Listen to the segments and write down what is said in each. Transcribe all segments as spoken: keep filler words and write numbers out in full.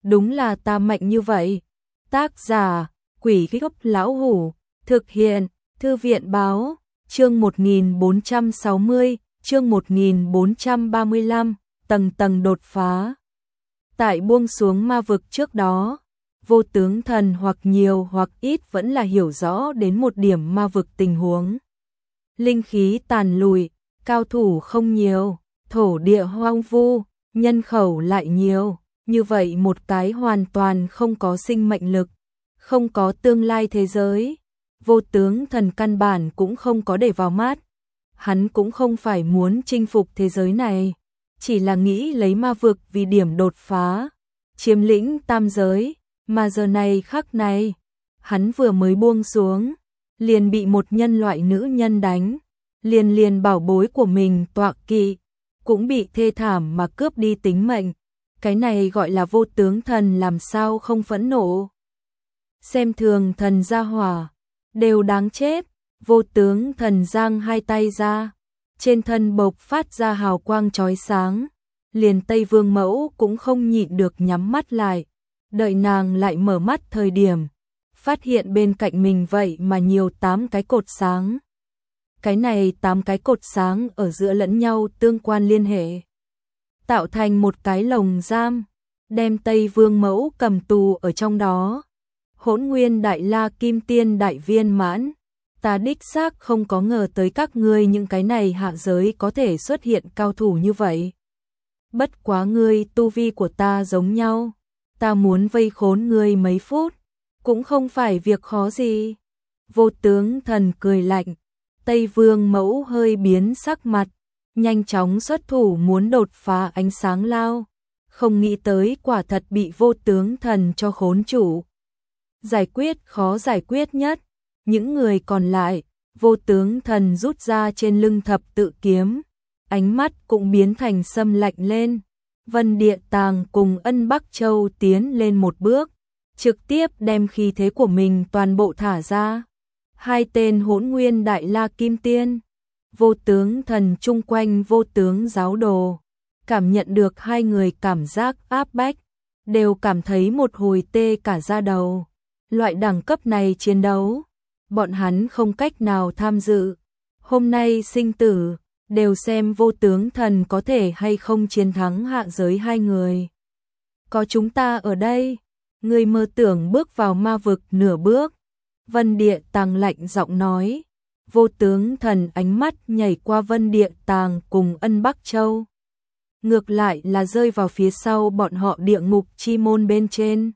đúng là ta mạnh như vậy. Tác giả, Quỷ Gốc Lão Hủ, thực hiện, Thư viện Báo, chương một nghìn bốn trăm sáu mươi, chương một nghìn bốn trăm ba mươi lăm, tầng tầng đột phá. Tại buông xuống ma vực trước đó, Vô Tướng Thần hoặc nhiều hoặc ít vẫn là hiểu rõ đến một điểm ma vực tình huống. Linh khí tàn lụi, cao thủ không nhiều, thổ địa hoang vu, nhân khẩu lại nhiều, như vậy một cái hoàn toàn không có sinh mệnh lực, không có tương lai thế giới. Vô Tướng Thần căn bản cũng không có để vào mắt, hắn cũng không phải muốn chinh phục thế giới này, chỉ là nghĩ lấy ma vực vì điểm đột phá, chiếm lĩnh tam giới, mà giờ này khắc này, hắn vừa mới buông xuống, liền bị một nhân loại nữ nhân đánh, liền liền bảo bối của mình tọa kỵ, cũng bị thê thảm mà cướp đi tính mệnh, cái này gọi là Vô Tướng Thần làm sao không phẫn nộ. Xem thường thần gia hỏa, đều đáng chết. Vô Tướng Thần giang hai tay ra, trên thân bộc phát ra hào quang chói sáng, liền Tây Vương Mẫu cũng không nhịn được nhắm mắt lại, đợi nàng lại mở mắt thời điểm, phát hiện bên cạnh mình vậy mà nhiều tám cái cột sáng. Cái này tám cái cột sáng ở giữa lẫn nhau tương quan liên hệ, tạo thành một cái lồng giam, đem Tây Vương Mẫu cầm tù ở trong đó. Hỗn Nguyên Đại La Kim Tiên Đại Viên Mãn, ta đích xác không có ngờ tới các ngươi những cái này hạ giới có thể xuất hiện cao thủ như vậy. Bất quá ngươi tu vi của ta giống nhau, ta muốn vây khốn ngươi mấy phút, cũng không phải việc khó gì. Vô Tướng Thần cười lạnh, Tây Vương Mẫu hơi biến sắc mặt, nhanh chóng xuất thủ muốn đột phá ánh sáng lao, không nghĩ tới quả thật bị Vô Tướng Thần cho khốn chủ. Giải quyết khó giải quyết nhất, những người còn lại, Vô Tướng Thần rút ra trên lưng thập tự kiếm, ánh mắt cũng biến thành sâm lạnh lên. Vân Địa Tàng cùng Ân Bắc Châu tiến lên một bước, trực tiếp đem khí thế của mình toàn bộ thả ra. Hai tên Hỗn Nguyên Đại La Kim Tiên, Vô Tướng Thần chung quanh Vô Tướng Giáo Đồ, cảm nhận được hai người cảm giác áp bách, đều cảm thấy một hồi tê cả da đầu. Loại đẳng cấp này chiến đấu, bọn hắn không cách nào tham dự. Hôm nay sinh tử, đều xem Vô Tướng Thần có thể hay không chiến thắng hạ giới hai người. Có chúng ta ở đây, người mơ tưởng bước vào ma vực nửa bước. Vân Địa Tàng lạnh giọng nói. Vô Tướng Thần ánh mắt nhảy qua Vân Địa Tàng cùng Ân Bắc Châu, ngược lại là rơi vào phía sau bọn họ địa ngục chi môn bên trên.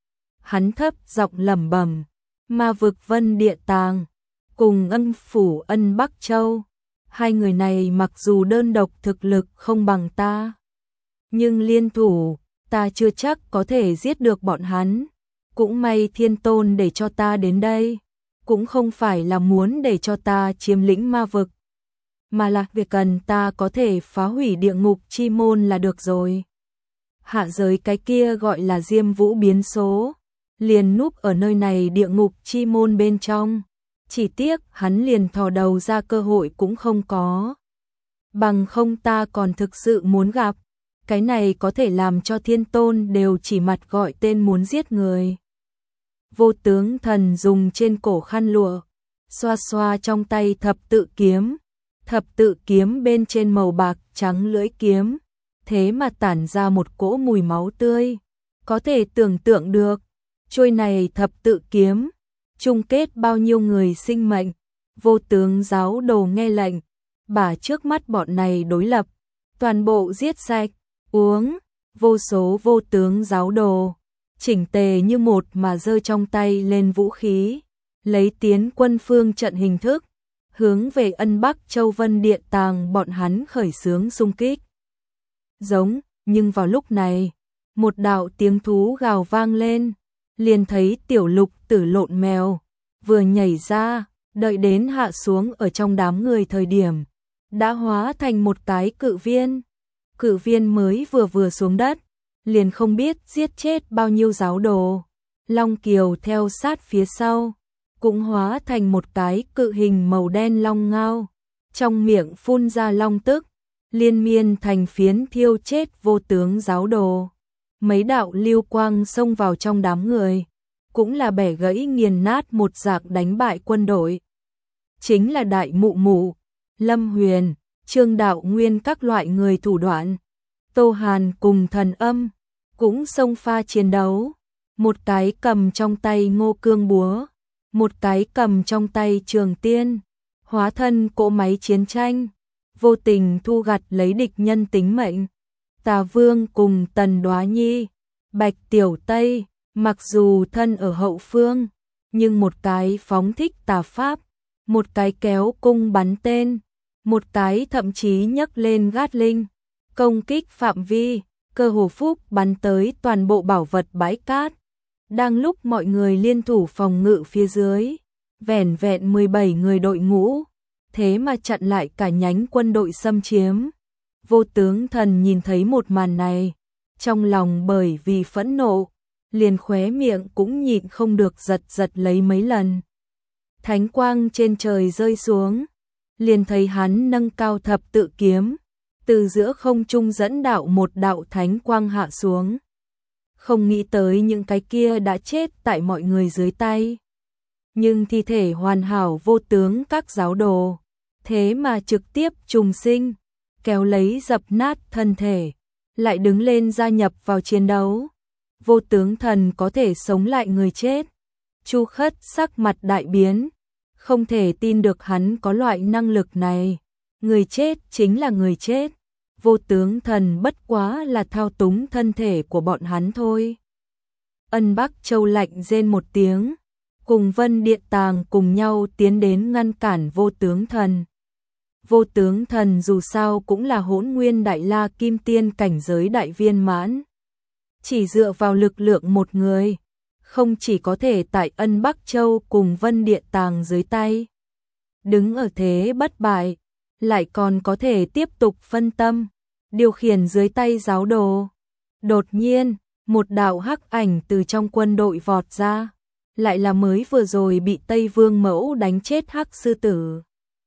Hắn thấp giọng lẩm bẩm, ma vực Vân Địa Tàng cùng Ân phủ Ân Bắc Châu, hai người này mặc dù đơn độc thực lực không bằng ta, nhưng liên thủ, ta chưa chắc có thể giết được bọn hắn. Cũng may Thiên Tôn để cho ta đến đây, cũng không phải là muốn để cho ta chiếm lĩnh ma vực, mà là việc cần ta có thể phá hủy địa ngục chi môn là được rồi. Hạ giới cái kia gọi là Diêm Vũ biến số, liền núp ở nơi này địa ngục chi môn bên trong, chỉ tiếc hắn liền thò đầu ra cơ hội cũng không có. Bằng không ta còn thực sự muốn gặp, cái này có thể làm cho Thiên Tôn đều chỉ mặt gọi tên muốn giết người. Vô Tướng Thần dùng trên cổ khăn lụa, xoa xoa trong tay thập tự kiếm, thập tự kiếm bên trên màu bạc trắng lưỡi kiếm, thế mà tản ra một cỗ mùi máu tươi, có thể tưởng tượng được. Trôi này thập tự kiếm, chung kết bao nhiêu người sinh mệnh. Vô Tướng Giáo Đồ nghe lệnh, bả trước mắt bọn này đối lập, toàn bộ giết sạch, uống. Vô số Vô Tướng Giáo Đồ, chỉnh tề như một mà giơ trong tay lên vũ khí, lấy tiến quân phương trận hình thức, hướng về Ân Bắc Châu Vân Địa Tàng bọn hắn khởi xướng xung kích. Giống, nhưng vào lúc này, một đạo tiếng thú gào vang lên, liền thấy Tiểu Lục Tử lộn mèo, vừa nhảy ra, đợi đến hạ xuống ở trong đám người thời điểm, đã hóa thành một cái cự viên. Cự viên mới vừa vừa xuống đất, liền không biết giết chết bao nhiêu giáo đồ. Long Kiều theo sát phía sau, cũng hóa thành một cái cự hình màu đen long ngao, trong miệng phun ra long tức, liên miên thành phiến thiêu chết Vô Tướng Giáo Đồ. mấy đạo lưu quang xông vào trong đám người, cũng là bẻ gãy nghiền nát một giặc đánh bại quân đội. Chính là Đại Mụ Mụ, Lâm Huyền, Trương Đạo Nguyên các loại người thủ đoạn. Tô Hàn cùng Thần Âm cũng xông pha chiến đấu, một cái cầm trong tay Ngô Cương búa, một cái cầm trong tay Trường Tiên, hóa thân cỗ máy chiến tranh, vô tình thu gặt lấy địch nhân tính mệnh. Tà Vương cùng Tần Đoá Nhi, Bạch Tiểu Tây, mặc dù thân ở hậu phương, nhưng một cái phóng thích tà pháp, một cái kéo cung bắn tên, một cái thậm chí nhấc lên gát linh, công kích phạm vi, cơ hồ phúc bắn tới toàn bộ bảo vật bãi cát. Đang lúc mọi người liên thủ phòng ngự phía dưới, vẻn vẹn mười bảy người đội ngũ, thế mà chặn lại cả nhánh quân đội xâm chiếm. Vô Tướng Thần nhìn thấy một màn này, trong lòng bởi vì phẫn nộ, liền khóe miệng cũng nhịn không được giật giật lấy mấy lần. Thánh quang trên trời rơi xuống, liền thấy hắn nâng cao thập tự kiếm, từ giữa không trung dẫn đạo một đạo thánh quang hạ xuống. Không nghĩ tới những cái kia đã chết tại mọi người dưới tay. Nhưng thi thể hoàn hảo vô tướng các giáo đồ, thế mà trực tiếp trùng sinh, kéo lấy dập nát thân thể, lại đứng lên gia nhập vào chiến đấu. Vô Tướng Thần có thể sống lại người chết. Chu Khất sắc mặt đại biến, không thể tin được hắn có loại năng lực này. Người chết chính là người chết, Vô Tướng Thần bất quá là thao túng thân thể của bọn hắn thôi. Ân Bắc Châu lạnh rên một tiếng, cùng Vân Điện Tàng cùng nhau tiến đến ngăn cản Vô Tướng Thần. Vô Tướng Thần dù sao cũng là Hỗn Nguyên Đại La Kim Tiên cảnh giới đại viên mãn. Chỉ dựa vào lực lượng một người, không chỉ có thể tại Ân Bắc Châu cùng Vân Điện Tàng dưới tay đứng ở thế bất bại, lại còn có thể tiếp tục phân tâm, điều khiển dưới tay giáo đồ. Đột nhiên, một đạo hắc ảnh từ trong quân đội vọt ra, lại là mới vừa rồi bị Tây Vương Mẫu đánh chết hắc sư tử.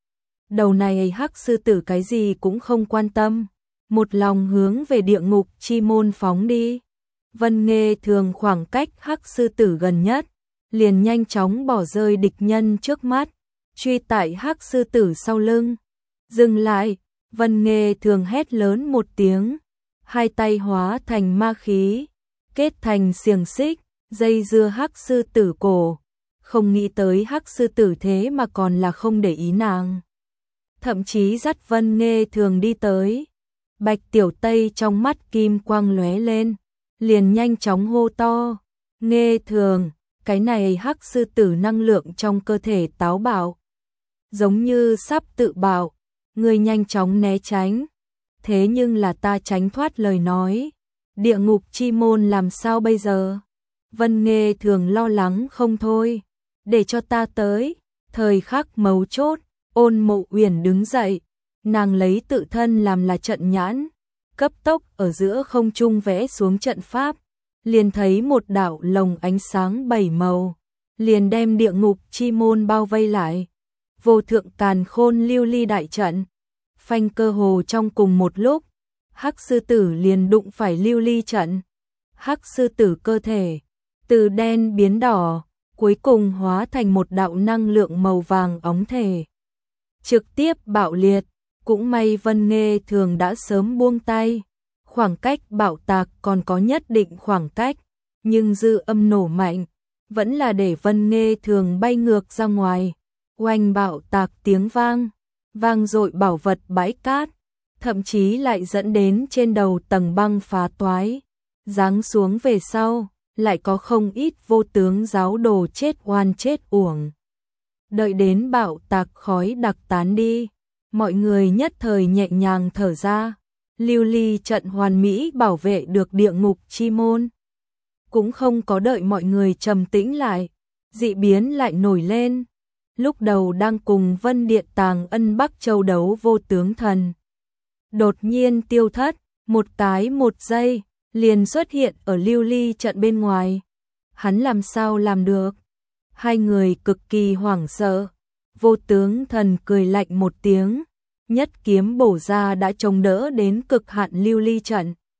Đầu này hắc sư tử cái gì cũng không quan tâm, một lòng hướng về địa ngục chi môn phóng đi. Vân Nghê Thường khoảng cách hắc sư tử gần nhất, liền nhanh chóng bỏ rơi địch nhân trước mắt, truy tại hắc sư tử sau lưng. Dừng lại, Vân Nghê Thường hét lớn một tiếng, hai tay hóa thành ma khí, kết thành xiềng xích, dây dưa hắc sư tử cổ. Không nghĩ tới hắc sư tử thế mà còn là không để ý nàng, thậm chí dắt Vân Nghê Thường đi tới. Bạch Tiểu Tây trong mắt kim quang lóe lên, liền nhanh chóng hô to, Nghê Thường, cái này hắc sư tử năng lượng trong cơ thể táo bạo, giống như sắp tự bạo, người nhanh chóng né tránh. Thế nhưng là ta tránh thoát lời nói, địa ngục chi môn làm sao bây giờ? Vân Nghê Thường lo lắng không thôi, để cho ta tới. Thời khắc mấu chốt, Ôn Mộ Uyển đứng dậy, nàng lấy tự thân làm là trận nhãn, cấp tốc ở giữa không trung vẽ xuống trận pháp, liền thấy một đạo lồng ánh sáng bảy màu, liền đem địa ngục chi môn bao vây lại. Vô thượng càn khôn lưu ly đại trận, phanh cơ hồ trong cùng một lúc, hắc sư tử liền đụng phải lưu ly trận. Hắc sư tử cơ thể từ đen biến đỏ, cuối cùng hóa thành một đạo năng lượng màu vàng óng thể, trực tiếp bạo liệt. Cũng may Vân Nghê Thường đã sớm buông tay, khoảng cách bạo tạc còn có nhất định khoảng cách, nhưng dư âm nổ mạnh, vẫn là để Vân Nghê Thường bay ngược ra ngoài. Oanh, bạo tạc tiếng vang, vang dội bảo vật bãi cát, thậm chí lại dẫn đến trên đầu tầng băng phá toái. Giáng xuống về sau, lại có không ít vô tướng giáo đồ chết oan chết uổng. Đợi đến bạo tạc khói đặc tán đi, mọi người nhất thời nhẹ nhàng thở ra. Lưu ly trận hoàn mỹ bảo vệ được địa ngục chi môn. Cũng không có đợi mọi người trầm tĩnh lại, dị biến lại nổi lên. Lúc đầu đang cùng Vân Điện Tàng Ân Bắc Châu đấu Vô Tướng Thần, đột nhiên tiêu thất, một cái một giây, liền xuất hiện ở lưu ly trận bên ngoài. Hắn làm sao làm được? Hai người cực kỳ hoảng sợ. Vô Tướng Thần cười lạnh một tiếng, nhất kiếm bổ ra đã chống đỡ đến cực hạn lưu ly trận.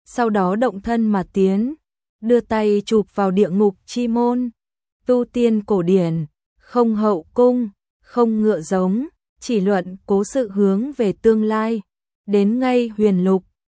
sau đó động thân mà tiến, đưa tay chụp vào địa ngục chi môn. Tu tiên cổ điển, không hậu cung, không ngựa giống, chỉ luận cố sự hướng về tương lai. Đến ngay huyền lục,